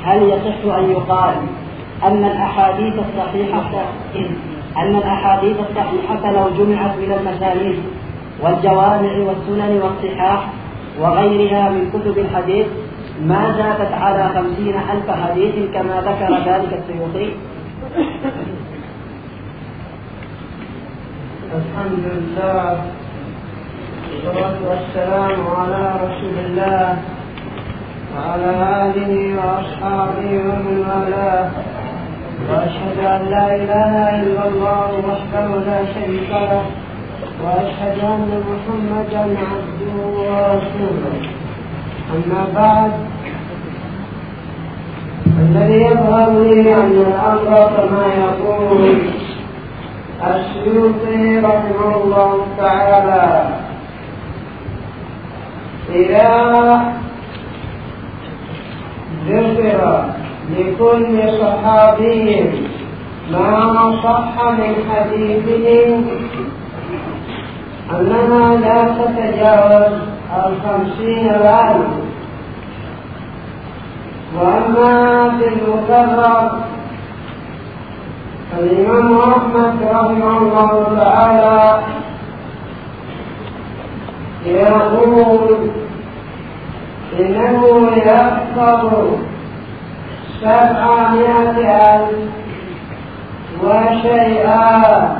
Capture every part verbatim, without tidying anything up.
هل يصح أن يقال أن الأحاديث الصحيحة أن الأحاديث الصحيحة لو جمعت من المسانيد والجوامع والسنن والصحاح وغيرها من كتب الحديث ما زادت على خمسين ألف حديث كما ذكر ذلك السيوطي؟ الحمد لله والصلاة والسلام على رسول الله وعلى آله وأصحابه ومن والاه، وأشهد أن لا إله إلا الله وحده لا شريك له، وأشهد أن محمدا عبده ورسوله. أما بعد، الذي يظهر لي أن الأمر كما يقول السيوطي رحمه الله تعالى: إذا ذكر لكل صحابي ما صح من حديثه أنها لا تتجاوز الخمسين ألف. وأما في المكرر فالإمام أحمد رحمه الله تعالى يقول إنه يحفظ سبعمائة ألف وشيئا.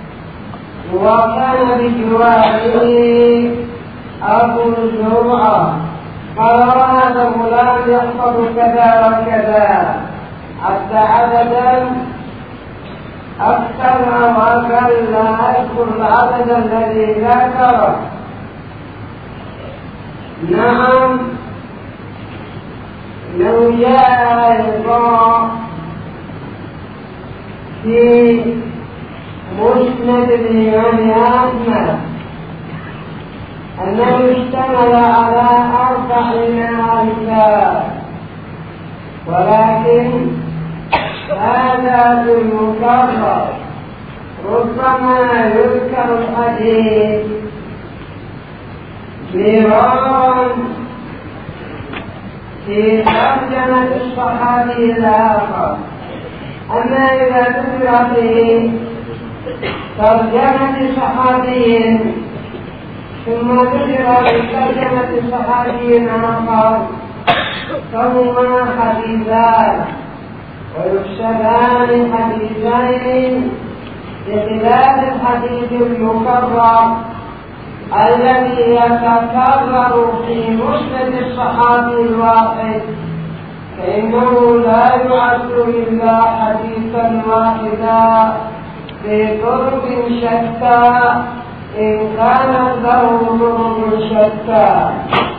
وكان بجواره أبو زرعة قال: هذا فلان يحفظ كذا وكذا، حتى عددا أكثر وأقل لا أذكر العدد الذي ذكره. نعم، لو جاء أيضا في مسند الإمام أحمد أنه اشتمل على أربعين كتاب، ولكن هذا في المكرر ربما يذكر الحديث مرارا في ترجمة الصحابي الآخر. أما إذا ذكر في ترجمة صحابي ثم ذكر في ترجمة صحابي آخر فهما حديثان ويحسبان حديثين، بخلاف الحديث المكرر الذي يتكرر في مسند الصحابي الواحد، فإنه لا يعد إلا حديثا واحدا في طرق شتى إن كانت له طرق شتى.